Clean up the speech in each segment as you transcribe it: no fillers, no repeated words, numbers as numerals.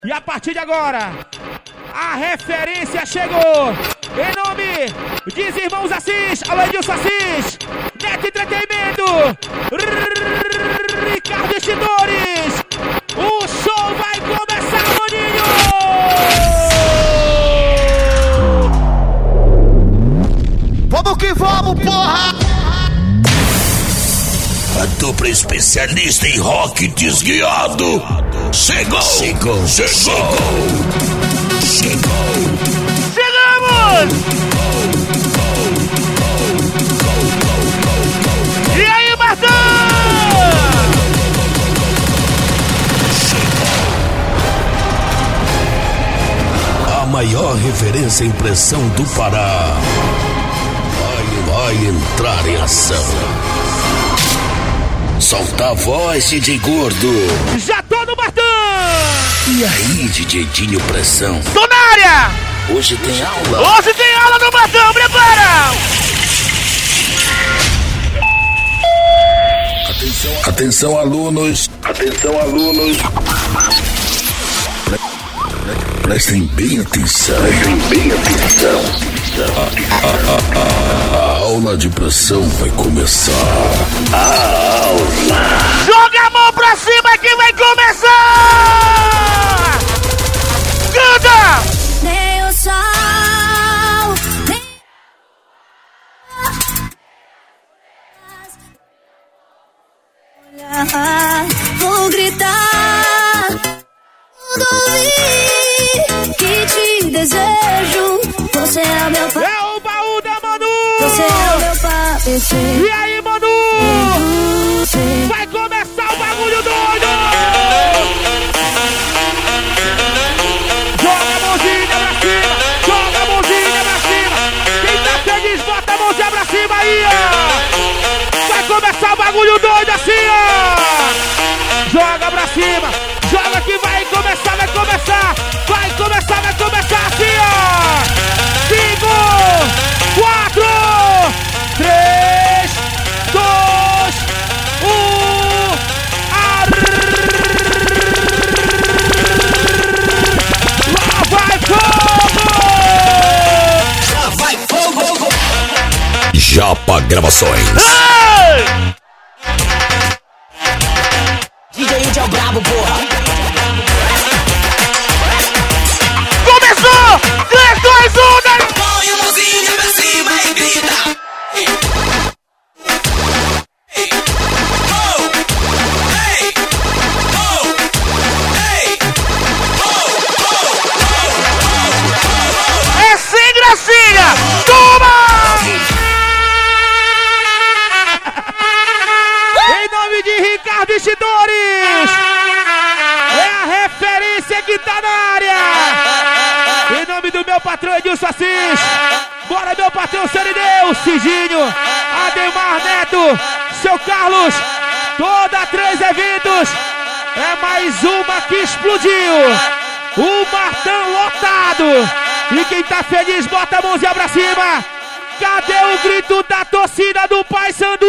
E a partir de agora, a referência chegou. Em nome dos irmãos Assis, alô Edilson Assis, Neto Entretenimento, Ricardo Estidores. O show vai começar, maninho! Vamos que vamos, porra! A dupla especialista em rock desguiado chegou! Chegamos! E aí, Martão? A maior referência em pressão do Pará vai entrar em ação. Solta a voz, DJ Gordo. Já tô no Martão! E aí, DJ Dinho Pressão? Tô na área! Hoje tem aula? Hoje tem aula no Martão, prepara! Atenção, alunos. Prestem bem atenção. A aula de pressão vai começar. Joga a mão pra cima que vai começar! Canta! Nem o sol, vou gritar, tudo ouvir que te desejo. Você é o meu pai. É o baú da Manu! Você é o meu pai. E aí, Manu? Vai começar o bagulho doido! Joga a mãozinha pra cima! Joga a mãozinha pra cima! Quem tá feliz, bota a mãozinha pra cima aí, ó! Vai começar o bagulho doido assim, ó! Joga pra cima! Joga que vai começar! Vai começar assim, ó! 5, 4, 3, 2, 1. Lá vai fogo! Japa Gravações. Ei! DJ Índio é o brabo, porra. Começou! 3, 2, 1, daí! Põe a mãozinha pra cima e grita. É sem gracinha! Toma! Em nome de Ricardo Estidores! É a referência que tá na área! Em nome do meu patrão Edilson Assis! Bora, meu patrão Serideu, Cidinho, Ademar Neto, seu Carlos, toda 3 eventos! É mais uma que explodiu! O Martão lotado! E quem tá feliz, bota a mãozinha pra cima! Cadê o grito da torcida do Paysandu?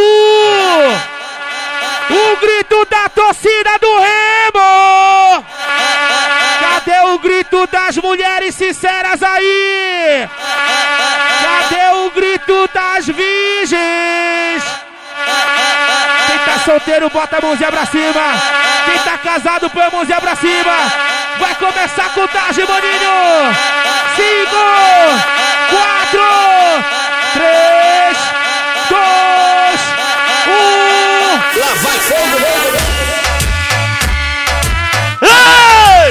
O grito da torcida do Remo! Cadê o grito das mulheres sinceras aí? Cadê o grito das virgens? Quem tá solteiro, bota a mãozinha pra cima. Quem tá casado, põe a mãozinha pra cima. Vai começar a contagem, maninho. 5, 4, 3, 2, 1. Lá vai fogo, Ei!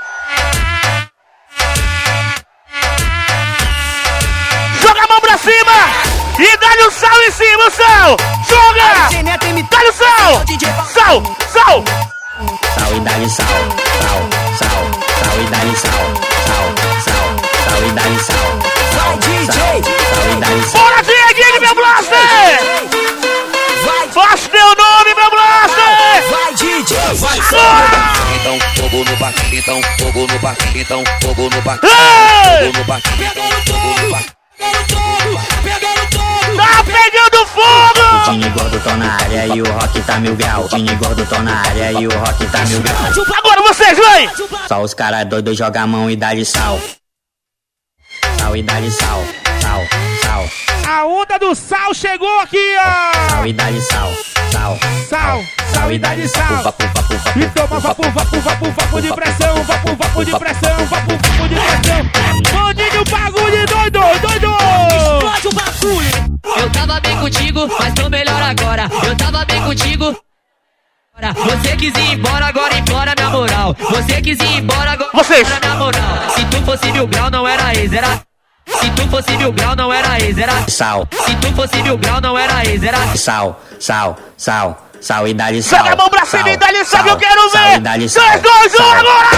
Joga a mão pra cima e dá-lhe o sal em cima, o sal! Joga! Dá-lhe o sal! Sal! Sal e dá-lhe sal. Sal e dá-lhe sal. Sal e dá-lhe sal. Vai, DJ! Sal e dá-lhe sal. Bora, Dieguinho, meu blaster! Faça teu nome, meu blaster! Vai, DJ! Vai, Então fogo no barquinho, então fogo no barquinho, então fogo no barquinho, Ei! fogo no barquinho, então fogo no barquinho. pegando todo. Tá pegando fogo! Tini gordo tô na área e o rock tá mil grau. Tini gordo tô na área e o rock tá mil grau. Agora vocês, vai! Só os caras doidos jogam a mão e dá de sal. Sal e dá de sal. Sal, sal. A onda do sal chegou aqui, ó. Sal e dá de sal. Sal, Sal, sal e dá de sal. E toma vapo de pressão, vapo de pressão, vapo de pressão. Mandinho bagulho doido, doido. Explode o bagulho. Eu tava bem contigo, mas tô melhor agora. Eu tava bem contigo. Você quis ir embora, agora implora minha moral. Você quis ir embora, agora implora minha moral. Se tu fosse mil grau, não era ex, era... Se tu fosse mil grau, não era ex, era... Sal. Se tu fosse mil grau, não era ex, era... Sal, sal, sal. Sal e dá-lhe sal. Joga a mão pra cima e dá-lhe sal que eu quero Sal ver! e dá-lhe 3, sal. 2, 1, agora!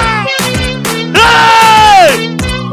Ei!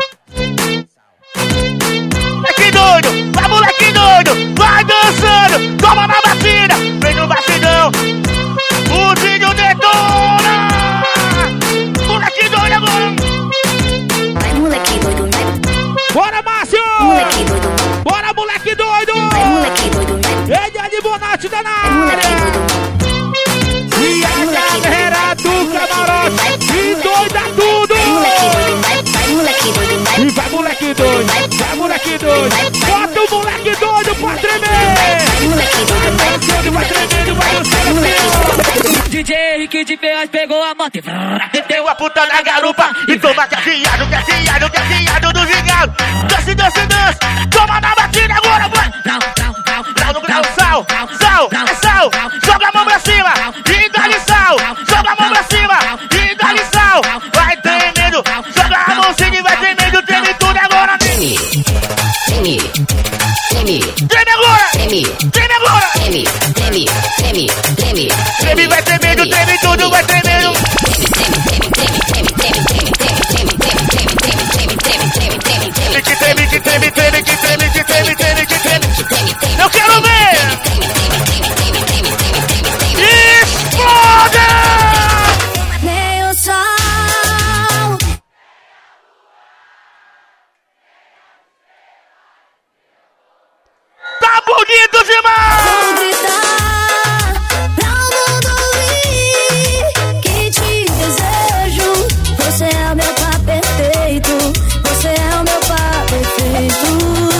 Moleque doido! Vai, moleque doido! Vai dançando! Toma na batida! Vem no batidão! O Dinho detona! Moleque doido agora! Vai, moleque doido, vai. Bora, Márcio! Moleque doido, Bora, moleque doido! vai, moleque doido, vai. Ele é de Bonatti da Vai, moleque área! doido, E a galera do camarote e doida tudo! moleque doido, vai, moleque doido, vai. E vai, moleque doido! Vai, moleque doido! Bota o moleque doido pra tremer! Vai, moleque doido, vai. Dançando, vai tremendo, vai dançando! DJ Henrique de Ferraz pegou a moto e Deu a puta na garupa e toma carreado, carreado, carreado do gigado. Dança, dança, dança! Toma na batida agora, vai! Grau no grau, sal, sal, é sal! Joga a mão pra cima e dá-lhe sal! Joga a mão pra cima e dá-lhe sal! Vai tremendo, joga a mãozinha e vai tremendo, treme tudo agora! Treme, treme, treme, Treme agora! treme, Treme agora! treme, treme, treme, treme. Treme, vai tremendo, treme tudo, vai tremendo! Que treme, que treme, treme, que treme, que treme, treme, que treme! Eu quero ver! Explode! Nem o sol. Tá bonito demais! Vou gritar pra o mundo ouvir que te desejo. Você é o meu par perfeito. Você é o meu par perfeito.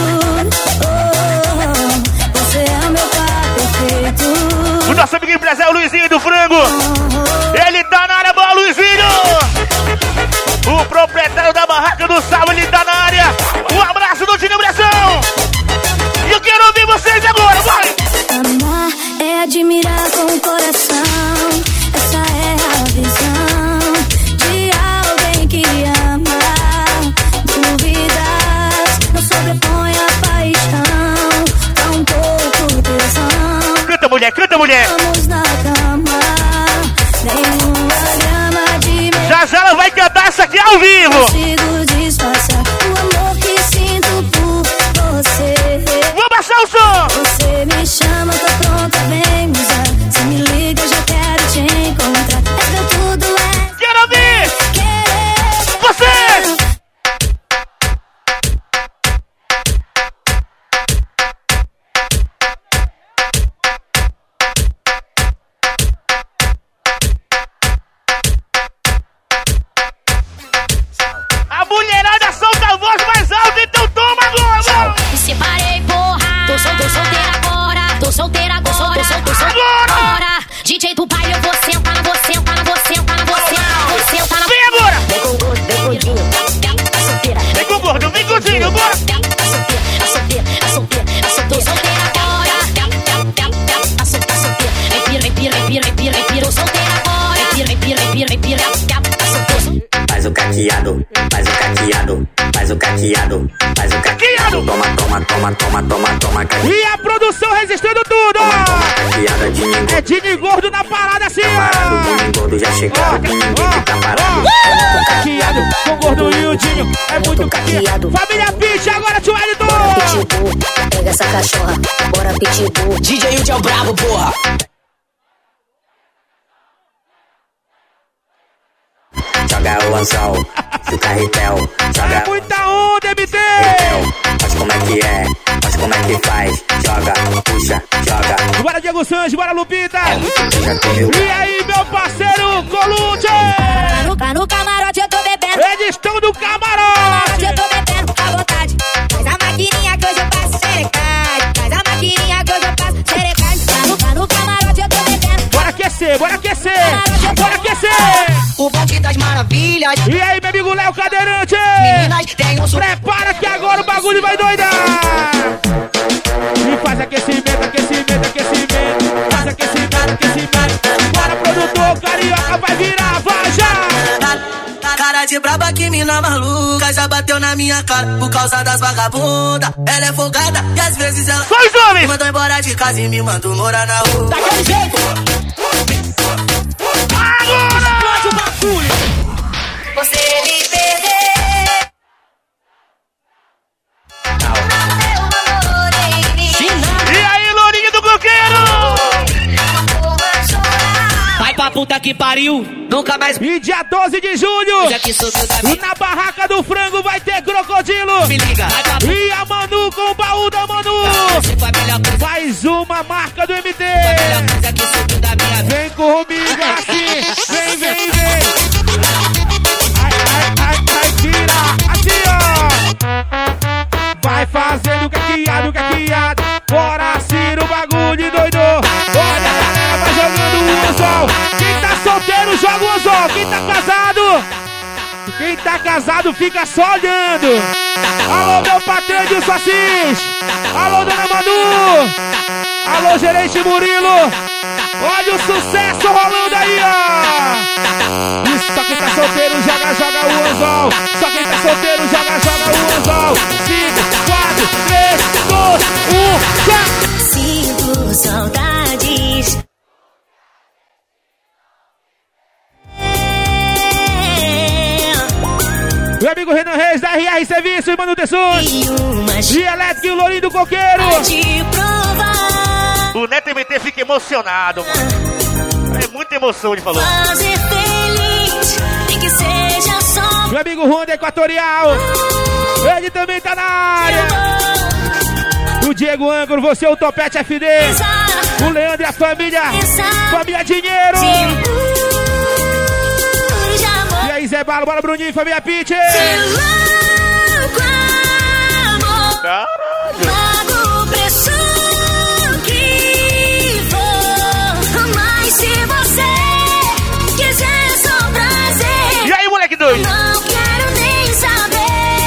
Oh, você é o meu par perfeito. O nosso amigo empresário Luizinho do Frango. Ele tá na área, boa Luizinho! O proprietário da barraca do Sal, ele tá na área. Um abraço do Tino Bressão. E eu quero ouvir vocês agora, vai! Amar é admirar com o coração. Essa é a visão de alguém que ama. Dúvidas não sobrepõe a paixão. Dá um pouco tesão. Canta, mulher, canta, mulher! Vamos na cama. Nenhuma grama de medo. Já já ela vai cantar essa aqui ao vivo! Consigo disfarçar o amor que sinto por você. Vou baixar o som! Você me chama, tô pronta, vem me usar. Se me liga, eu já quero te encontrar. É meu tudo, é Quero ouvir! querer. Vocês! A mulherada solta a voz mais alta, então toma agora! Me separei, porra. Tô solteira agora. Tô solteira agora. Tô solteira agora. DJ do baile, eu vou sentar, vou sentar, vou sentar, vou sentar, vou sentar na. Vem agora! Vem com gordo, vem gordinho. Tá solteira. Vem com o gordo, vem com o Dinho, bora! Tá solteira, tá solteira, tá solteira, tá solteira. Tô solteira agora. Tá solteira. Vem pira, vem pira, vem pira, vem pira, vem pira. Tô solteira agora. Vem pira, vem pira, vem pira, vem pira. Tá solteira. Faz o caqueado, faz o caqueado, faz o caqueado, faz o caqueado. Toma, toma, toma, toma, toma, toma, caqueado. E a produção resistindo tudo! Caqueada de ninguém. É Dini Gordo na parada assim! Parado, Dini gordo já chegaram, que ninguém fica parado. Caqueado, com o Gordo e o Dinho, é muito caqueado. Família Pitch, agora tio Wellington! Pitbull, pega essa cachorra. Bora, Pitbull. DJ Hilde é o brabo, porra. Joga o anzol, do carretel, joga É muita onda, MT! carretel. Faz como é que é, faz como é que faz? Joga, puxa, joga. Bora Diego Sanches, bora Lupita. É muito puxa com meu. E aí, meu parceiro Colucci? No camarote eu tô bebendo. Eles estão do camarote. Eu tô bebendo à vontade. Faz a maquininha que hoje eu passo xerecade. Faz a maquininha que hoje eu passo xerecade. No camarote eu tô bebendo. Bora aquecer, bora aquecer. Bora aquecer. O bonde das maravilhas. E aí, meu amigo Léo Cadeirante. Meninas, tem um Prepara que agora o bagulho vai doidar. E faz aquecimento, aquecimento, aquecimento. Faz aquecimento, aquecimento. Bora, produtor, carioca, vai virar, vai já. Cara de braba que mina maluca já bateu na minha cara por causa das vagabundas. Ela é folgada e às vezes ela Dois homens. me mandou embora de casa e me mandou morar na rua. daquele jeito. Agora! Você me perdeu. E aí, Lourinho do Coqueiro? Vai pra puta que pariu. Nunca mais E dia 12 de julho, já que subiu da minha. na Barraca do Frango vai ter Crocodilo. Me liga. Vai pra puta E a Manu com o baú da Manu. que foi a melhor coisa. Mais uma marca do MT. Foi a melhor coisa que subiu da minha vida. Vem comigo assim, vem, vem, vem. Ai, ai, ai, ai, tira, assim ó. Vai fazendo caqueado, caqueado. Bora, Ciro, bagulho doido. Olha a galera, vai jogando o anzol. Quem tá solteiro, joga o anzol. Quem tá casado, quem tá casado fica só olhando. Alô, meu patrão de Assis. Alô, dona Manu. Alô, gerente Murilo. Olha o sucesso rolando aí, ó. Isso, só quem tá solteiro joga, joga o anzol. Só quem tá solteiro joga, joga o anzol. 5, 4, 3, 2, 1, já. Sinto saudades. Meu amigo Renan Reis, da RR Serviços e Manutenções. E umas E Elétrico e o Lourinho do Coqueiro. de provar. O Neto MT fica emocionado, mano. É muita emoção, ele falou. Fazer feliz. Nem que seja só Meu amigo Honda Equatorial. Ele também tá na área. O Diego Âncora, você, o Topete FD. O Leandro e a família. Família Dinheiro. E aí, Zé Balo, bora, Bruninho, família Pitch. Pago o preço que for. Mas se você quiser só prazer, E aí, moleque doido? não quero nem saber.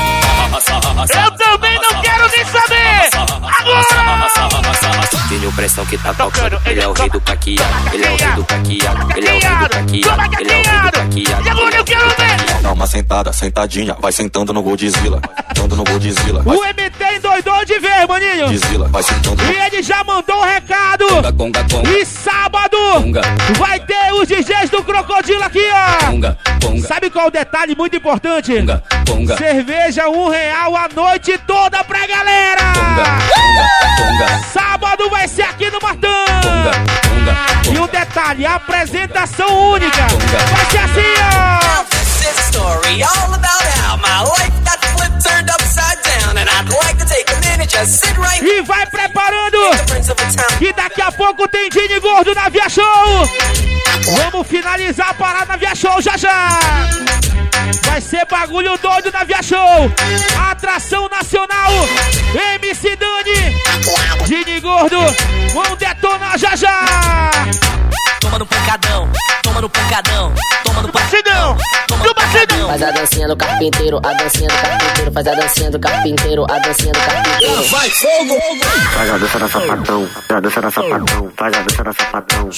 Eu também não quero nem saber! Agora! Tenho pressão que tá Tocando, tocando. Ele é o rei do caqueado. Ele é o rei do caqueado. Ele é o rei do caqueado. Ele é o rei do caqueado. E agora eu quero ver! Dá uma sentada, sentadinha, vai sentando no Godzilla. Sentando no Godzilla. O MT endoidou de ver, maninho. Godzilla, vai sentando E ele já mandou um recado. Conga, conga, E sábado Conga. vai ter os DJs do Crocodilo aqui, ó. conga, conga, Sabe qual é o detalhe muito importante? conga, conga, Cerveja R$1 a noite toda pra galera. conga, Sábado vai ser aqui no Martão. conga, E um detalhe, apresentação única. Vai ser assim, ó. This is a story all about how my life got flipped, turned upside down, and I'd like to take a minute, just sit right E vai preparando, the prince of a town. que daqui a pouco tem Dini Gordo na Via Show. Vamos finalizar a parada na Via Show já já. Vai ser bagulho doido na Via Show. Atração nacional. MC Dani, Dini Gordo, vão detonar já já. Toma no pancadão, toma no pancadão, toma no Batidão! Do batidão! Faz a dancinha do carpinteiro, a dancinha do carpinteiro, faz a dancinha do carpinteiro, a dancinha do carpinteiro. Vai, fogo! Faz a dança da sapatão, faz a dança da sapatão, faz a dança da sapatão.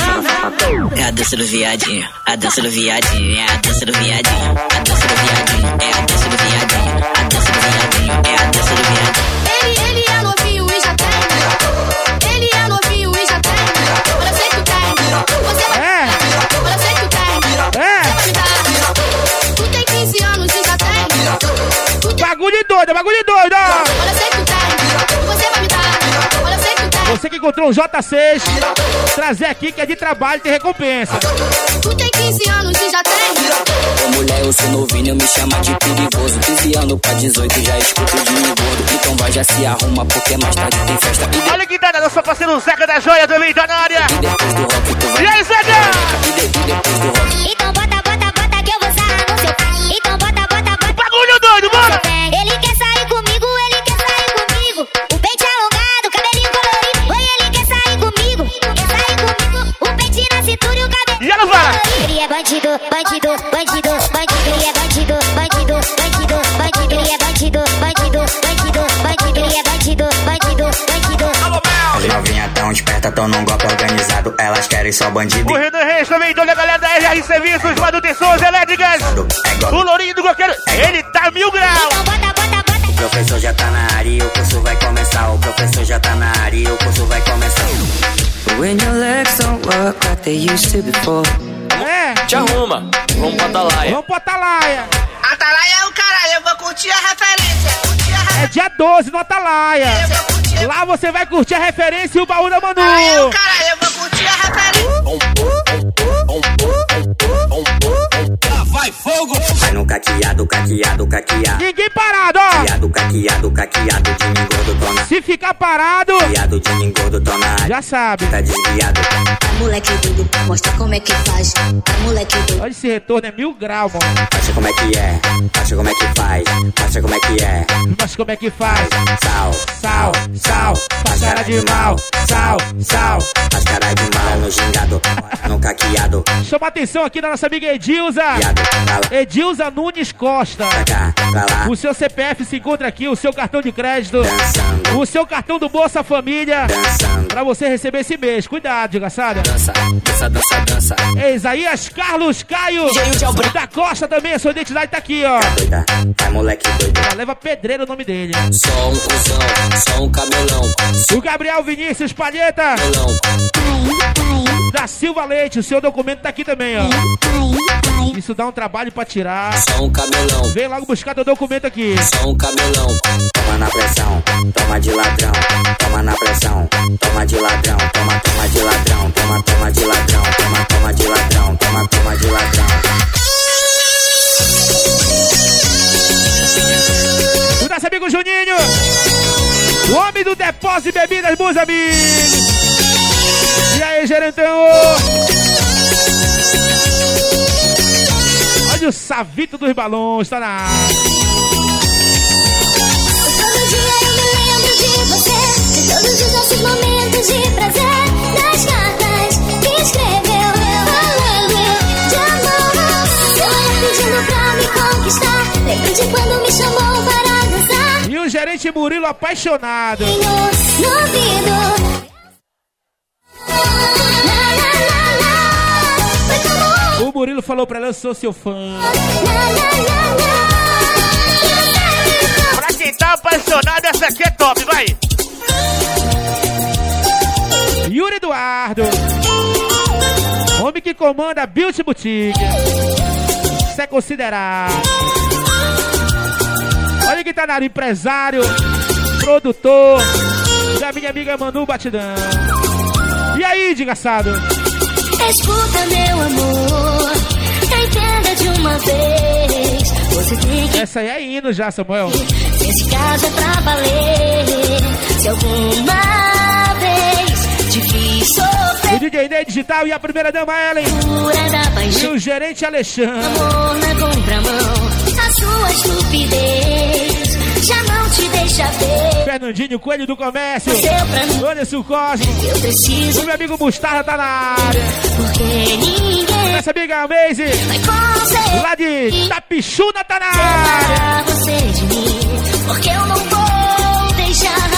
É a dança do viadinho, a dança do viadinho, é a dança do viadinho, a dança do viadinho, é a dança do viadinho, a dança do viadinho, é a dança do viadinho. Ele é novinho e já tem. Ele é novinho e já tem. Olha, sei que tu tem. Você vai. É. Olha, sei que tu tem. É. Vai me dar. Tu tem 15 anos e já tem. Tu tem. Bagulho doido, bagulho doido, ó. Olha, sei que tu tem. Você vai me dar. Olha, sei que tu tem. Você que encontrou um J6, trazer aqui que é de trabalho e tem recompensa. Tu tem 15 anos e já tem. mulher, eu sou novinho, me chama de perigoso. 15 anos pra 18, já escuto de gordo. Então vai, já se arruma, porque mais tarde tem festa. Olha que tá, nosso parceiro Zeca da Joia também tá na área. E depois do rock, tu vai. E aí, Zeca? E depois do rock. Então bota que eu vou sarrar no seu pé. Então bota. Bagulho doido, bora! Ele quer sair comigo. O peito alongado, cabelinho colorido. Oi, ele quer sair comigo. O peitinho na cintura e o cabelo. E ela vai! Ele é bandido. Ele é bandido. Ele é bandido. Ele é bandido. As novinhas tão espertas, tão num golpe organizado. Elas querem só bandido. O Rio do Reis também, toda a galera da RR Serviços, manutenções elétricas. O Lourinho do Coqueiro, ele tá 1000 graus. Então bota. O professor já tá na área e o curso vai começar. O professor já tá na área e o curso vai começar. When your legs don't work like they used to before. Te arruma, vamos pra Atalaia. Vamos pro Atalaia. Atalaia é o caralho, eu vou curtir a referência. É dia 12 no Atalaia. Lá você vai curtir a referência e o baú da Manu. Atalaia é o caralho, eu vou curtir a referência. Vai fogo! Vai no caqueado. Ninguém parado, ó. Caqueado, de engordo, dona. Se ficar parado, Caqueado, de engordo, dona. já sabe. Tá desviado. Moleque doido, mostra como é que faz. Moleque doido. Olha esse retorno, é 1000 graus, mano. Mostra como é que é, mostra como é que faz. Mostra como é que é. Mas como é que faz? Sal, faz cara de mal. Sal. faz cara de mal no gingado, no caqueado. Chama atenção aqui da nossa amiga Edilza. Edilza Nunes Costa. Pra cá, pra lá. O seu CPF se encontra aqui, o seu cartão de crédito, Dançando, o seu cartão do Bolsa Família, dançando. pra você receber esse mês. Cuidado, desgraçada. Dança. É Isaías Carlos Caio da Costa também, a sua identidade tá aqui, ó. Doida, vai moleque doido. Já leva pedreiro o nome dele. Só um cuzão, só um cabelão. O Gabriel Vinícius Palheta da Silva Leite, o seu documento tá aqui também, ó. Isso dá um trabalho pra tirar. Só um cabelão, Vem logo buscar teu documento aqui. só um cabelão. Toma na pressão, toma de ladrão. Toma na pressão, toma de ladrão. Toma de ladrão, toma de ladrão. Toma de ladrão, toma de ladrão. O nosso amigo Juninho, o homem do depósito de bebidas, meus amigos. E aí, gerentão? Olha o Savito dos Balões, tá na área. Todo dia eu me lembro de você, de todos os nossos momentos de prazer, das cartas que escreveu, falando de amor. Seu olhar pedindo pra me conquistar, lembro de quando me chamou para dançar. E o gerente Murilo apaixonado. No ouvido. Foi como O Murilo falou pra ela, eu sou seu fã. Pra quem tá apaixonado, essa aqui é top, vai! Yuri Eduardo, homem que comanda a Beauty Boutique. Isso é considerado. Olha quem tá na área, empresário, produtor da minha amiga Manu Batidão. E aí, desgraçado? escuta, meu amor, entenda de uma vez. Você tem que Essa aí é hino já, Samuel. Esse caso é pra valer. Se alguma vez te fiz O sofrer, DJ Ney Digital e a primeira dama Ellen. cura da E paixão, o gerente Alexandre. amor na contramão. A sua estupidez já não te deixa ver. Fernandinho Coelho do Comércio. Seu pra mim, Anderson Cosmo. eu O preciso, meu amigo Mostarda tá na área. porque ninguém Nossa amiga Amaze, vai conseguir lá de Tapixuna, tá na área. separar você de mim, porque eu não vou deixar.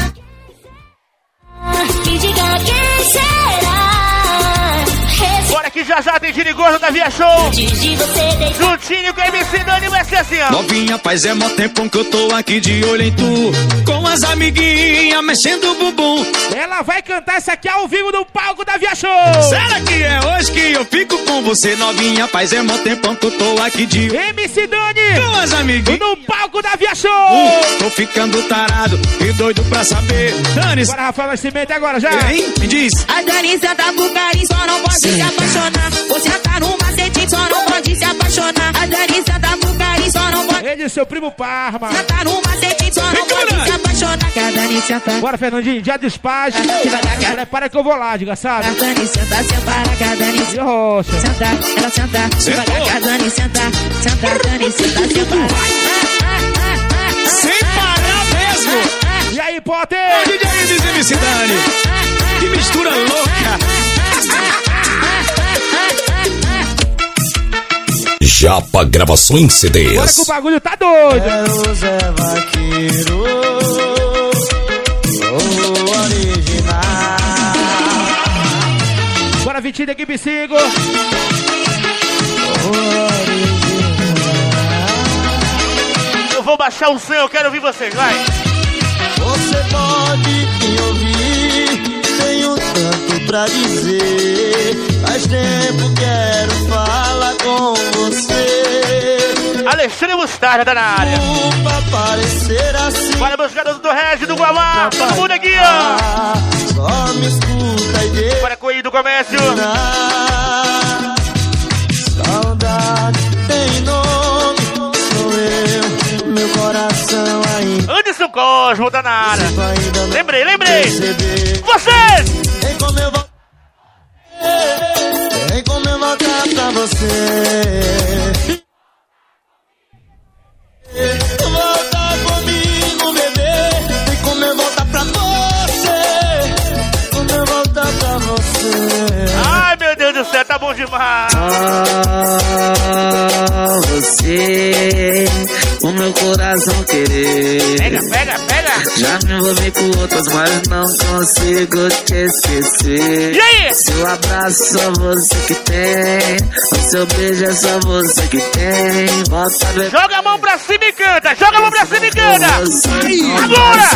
Me diga quem será. Bora que já tem Girigoso da Via Show! Antes de você deixar. Juntinho com a MC Dani vai ser assim, ó! Novinha, faz é mó tempão que eu tô aqui de olho em tu. Com as amiguinhas mexendo o bumbum. Ela vai cantar essa aqui ao vivo no palco da Via Show. Será que é hoje que eu fico com você? Novinha, faz é mó tempão que eu tô aqui de MC Dani com as amiguinhas. no palco da Via Show. Tô ficando tarado e doido pra saber. Dani, Bora, Rafael Nascimento, agora já. hein? Me diz. A Dani senta pro carinho, só não pode se apaixonar. Vou sentar no macete, só não pode se apaixonar. A Dani senta pro carinho, só não pode. Ele e seu primo Parma. Sentar no macete, só não pode se apaixonar. Que a Dani senta. Bora, Fernandinho, dia dos pais. Prepara que eu vou lá, diga, sabe? A Dani senta, separa, que a Dani senta. Rocha. Senta, ela senta, devagar, que a Dani senta. Senta, a Dani senta, separa. Sem parar mesmo. E aí, Potter? DJ Ibis e MC Dani. Que mistura louca. Japa Gravações CDs. Bora que o bagulho tá doido. É o Zé Vaqueiro, o original. Bora, Vitinho da equipe 5. Eu vou baixar o som, eu quero ouvir vocês, vai. Você pode me ouvir, tenho tanto pra dizer. Faz tempo quero falar com você. Alexandre Mostarda tá na área. Pra parecer assim. Bora, meus garotos do Regi, do Guamá. Todo mundo aqui, ó. Só me escuta e deixa. Bora, Coelho do Comércio. Saudade tem nome, sou eu, meu coração ainda. Anderson Cosmo tá na área. Lembrei. Vocês! Vem como eu voltar pra você. Volta comigo, bebê. Vem como eu voltar pra você. Como eu voltar pra você. Ai, meu Deus do céu, tá bom demais. Você, o meu coração querer. Pega. Já me envolvi com outras, mas não consigo te esquecer. E aí? Seu abraço só você que tem. O seu beijo é só você que tem. Volta a ver. Joga a mão pra cima e canta. Agora!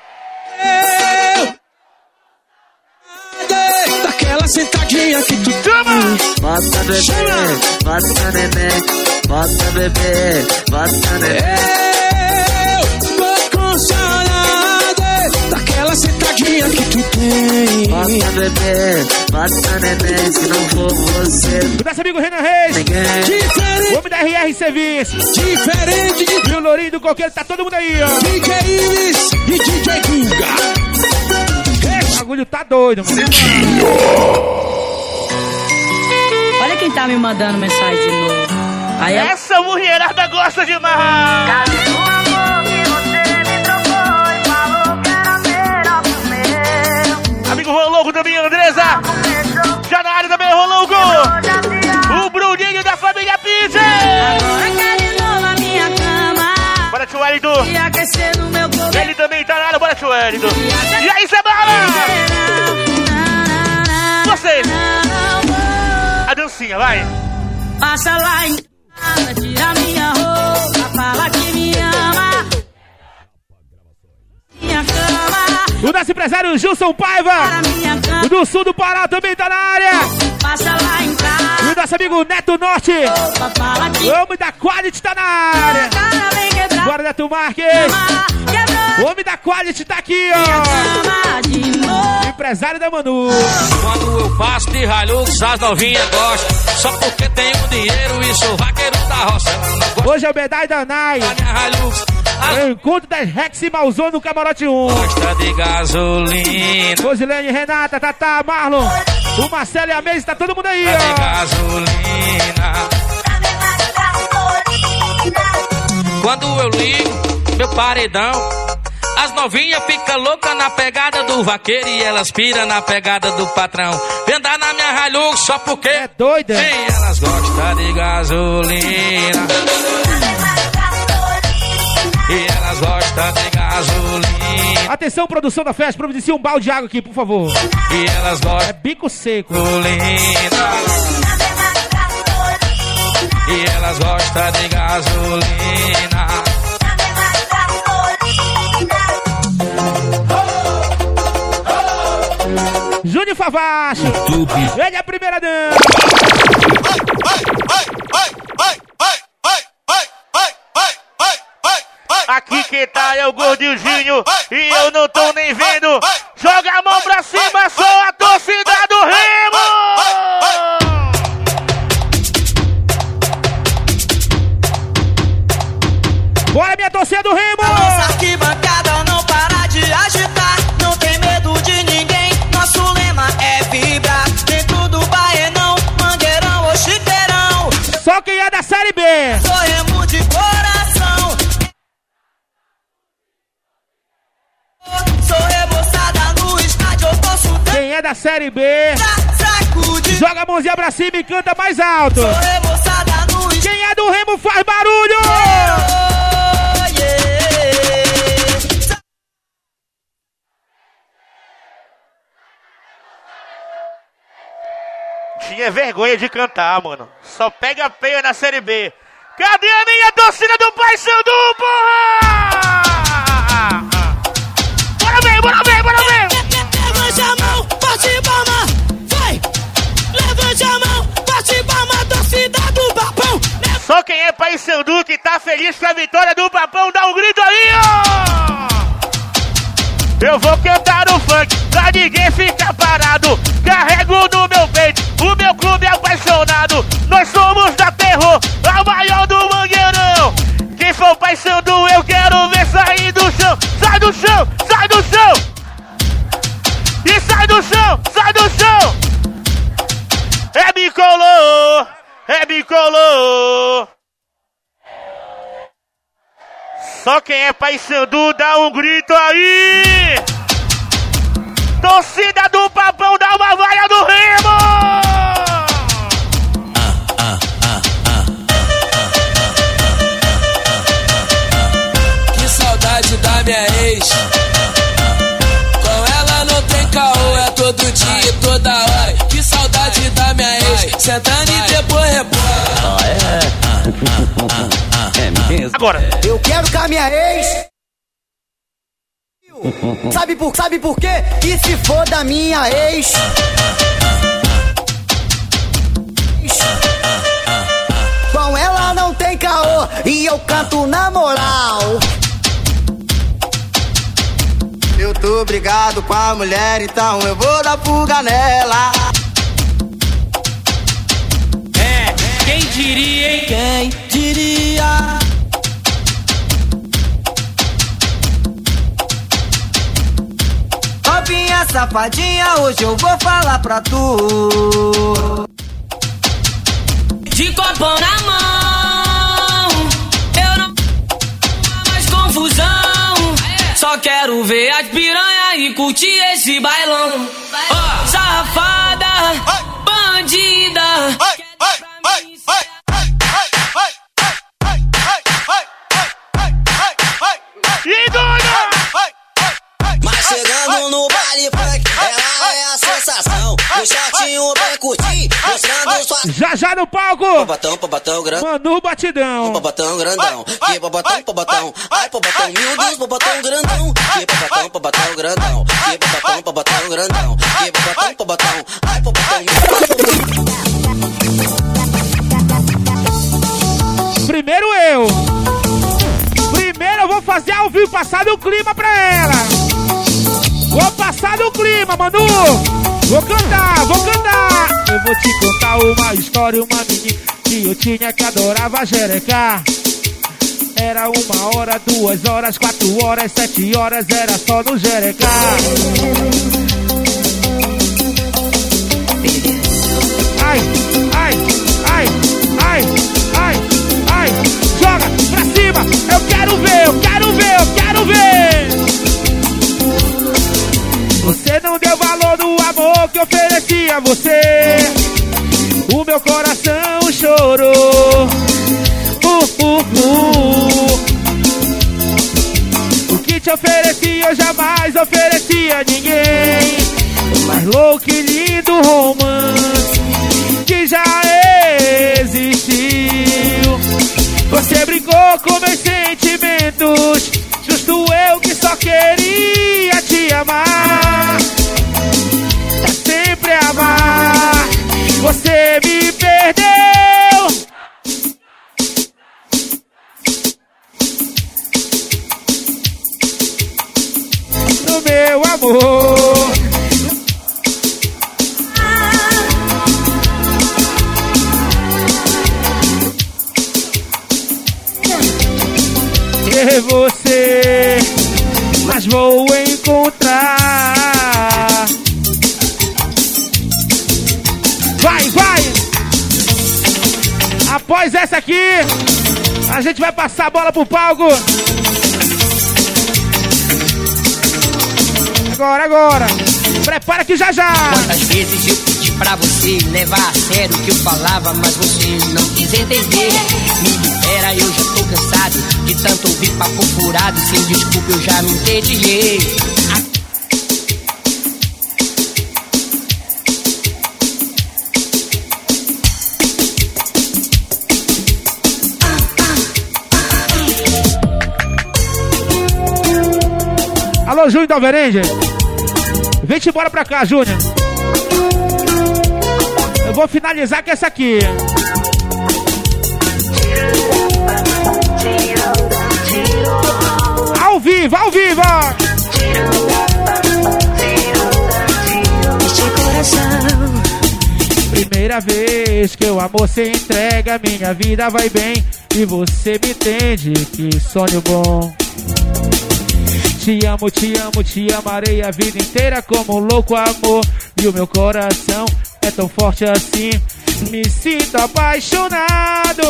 Daquela sentadinha que tu chama! Bota bebê, bota neném. Bota bebê, bota neném. Eu tô com saudade daquela sentadinha que tu tem. Bota bebê, bota neném. Se não for você, O nosso amigo Renan Reis. Diferente. O homem da RR Serviço. Diferente. E o Lourinho do Coqueiro, tá todo mundo aí, ó. DJ Iris e DJ Guga. O bagulho tá doido, mano. Olha quem tá me mandando mensagem de novo. Aí é... Essa mulherada gosta de marrar. Cadê o amor que você me trocou e falou que era melhor pro meu? Amigo Rolouco também, Andresa. Já na área também, Rolouco. O Bruninho da família Pizza. Agora quer de novo a minha cama. Bora, tio Wellington. E aquecer no meu corpo. Ele também tá na área, bora, tio Wellington. E aí, Cebola? Vocês. A dancinha, vai. Passa lá em casa, tira minha roupa, fala que me ama. Minha cama. O nosso empresário Gilson Paiva. O do sul do Pará também tá na área. Passa lá em casa. E o nosso amigo Neto Norte. O homem da Quality tá na área. Bora, Neto Marques. O homem da Quality tá aqui, ó. Empresário da Manu. Quando eu passo de Hilux, as novinhas gostam. Só porque tenho dinheiro e sou vaqueiro da roça. Hoje é o medalha da Nai. É o encontro das Rex e Malzão no Camarote 1. Gosta de gasolina. Rosilene, Renata, Tatá, Marlon. O Marcelo e a Meise, tá todo mundo aí, ó. De gasolina. Quando eu ligo meu paredão, as novinhas ficam loucas na pegada do vaqueiro e elas piram na pegada do patrão. Vem andar na minha Hilux só porque é doida. Sim, elas gostam de gasolina. E elas gostam de gasolina. Atenção, produção da festa, providencia um balde de água aqui, por favor. E elas gostam é bico seco. Gasolina. E elas gostam de gasolina. Júnior Favacho. Ele é a primeira dama. Aqui quem tá é o Gordinho e eu não tô nem vendo. Joga a mão pra cima, sou a torcida do Remo. Bora, minha torcida do Remo! Nossa arquibancada não para de agitar. Não tem medo de ninguém. Nosso lema é vibrar. Dentro do Baenão, Mangueirão ou Chiqueirão. Só quem é da Série B. Sou Remo de coração. Sou remoçada no estádio, eu posso ter. Quem é da Série B, joga a mãozinha pra cima e canta mais alto. Sou remoçada no estádio. Quem é do Remo faz barulho. Tinha vergonha de cantar, mano. Só pega peia na Série B. Cadê a minha torcida do Paysandu, porra? Bora ver, bora ver, bora ver. Levante a mão, bate palma, vai. Levante a mão, bate palma, torcida do Papão. Só quem é Paysandu que tá feliz com a vitória do Papão, dá um grito aí, ó. Eu vou cantar o funk, pra ninguém ficar parado. Carrego no meu peito, o meu clube é apaixonado. Nós somos da Terror, a maior do Mangueirão. Quem for Paysandu, eu quero ver sair do chão. Sai do chão, sai do chão. E sai do chão, sai do chão. É bicolor, é bicolor. Só quem é Paysandu dá um grito aí! Torcida do Papão dá uma vaia do Remo! Que saudade da minha ex. Com ela não tem caô, é todo dia e toda hora. Que saudade da minha ex. Sentando e depois rebola. É mesmo? Agora, eu quero com a minha ex. Sabe por quê? Que se for da minha ex. Com ela não tem caô e eu canto na moral. Eu tô brigado com a mulher, então eu vou dar fuga nela. Quem diria, hein? Quem diria? Novinha safadinha, hoje eu vou falar pra tu. De copão na mão, eu não mais confusão. Só quero ver as piranha e curtir esse bailão. Safada, bandida. Mas chegando no baile funk, ela é a sensação. O shortinho bem curtinho, mostrando sua... Já no palco, Popotão grandão. Manu Batidão. Popotão grandão. Que popotão. Ai, popotão, meu Deus, popotão grandão. Que popotão grandão. Que popotão grandão. Que popotão. Ai, popotão, meu Deus. Primeiro eu vou fazer ao vivo, passar do clima pra ela. Vou passar do clima, Manu. Vou cantar. Eu vou te contar uma história, uma menina que eu tinha que adorava jerecar. Era 1 hora, 2 horas, 4 horas, 7 horas, era só no jerecar. Ai, joga pra cima, eu quero ver. Você não deu valor no amor que ofereci a você. O meu coração chorou. O que te ofereci eu jamais ofereci a ninguém. Mas louco e lindo romance que já existiu. Você brincou com meus sentimentos, justo eu que só queria te amar. Pra sempre amar. Você me perdeu. No meu amor. perder você, mas vou encontrar. Vai, vai! Após essa aqui, a gente vai passar a bola pro palco. Agora. Prepara que já. Quantas vezes eu pedi pra você levar a sério o que eu falava, mas você não quis entender. Me libera, eu já tô cansado de tanto ouvir papo furado. Sem desculpa eu já me entediei. Alô, Júnior da Alverengue. Vem-te embora pra cá, Júnior. Eu vou finalizar com essa aqui. Ao vivo, ao vivo. Este coração. Primeira vez que o amor se entrega, minha vida vai bem. E você me entende, que sonho bom. Te amo, te amarei a vida inteira como um louco amor. E o meu coração é tão forte assim, me sinto apaixonado.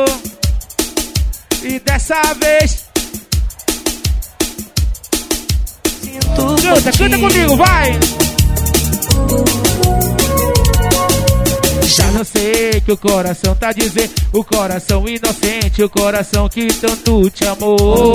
E dessa vez canta comigo, vai! Já não sei o que o coração tá dizendo. O coração inocente, o coração que tanto te amou.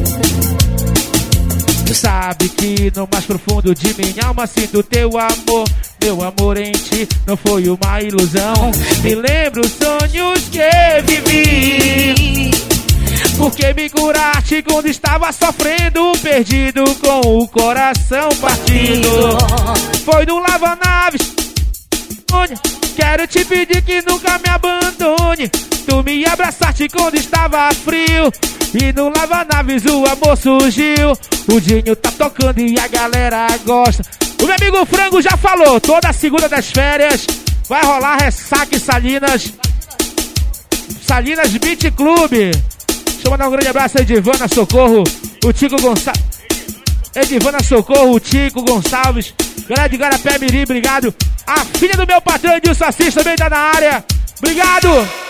Sabe que no mais profundo de minha alma sinto teu amor. Meu amor em ti não foi uma ilusão. Me lembro os sonhos que vivi, porque me curaste quando estava sofrendo, perdido com o coração partido. Foi no lava-naves. Quero te pedir que nunca me abandone. Tu me abraçaste quando estava frio, e no lava-naves o amor surgiu. O Dinho tá tocando e a galera gosta. O meu amigo Frango já falou, toda segunda das férias vai rolar Ressaca e Salinas Beat Club. Deixa eu mandar um grande abraço a Edivana Socorro, o Tico Gonçalves. Edivana Socorro, o Tico Gonçalves, galera de Garapé Mirim, obrigado. A filha do meu patrão Edilson Assis também tá na área. Obrigado!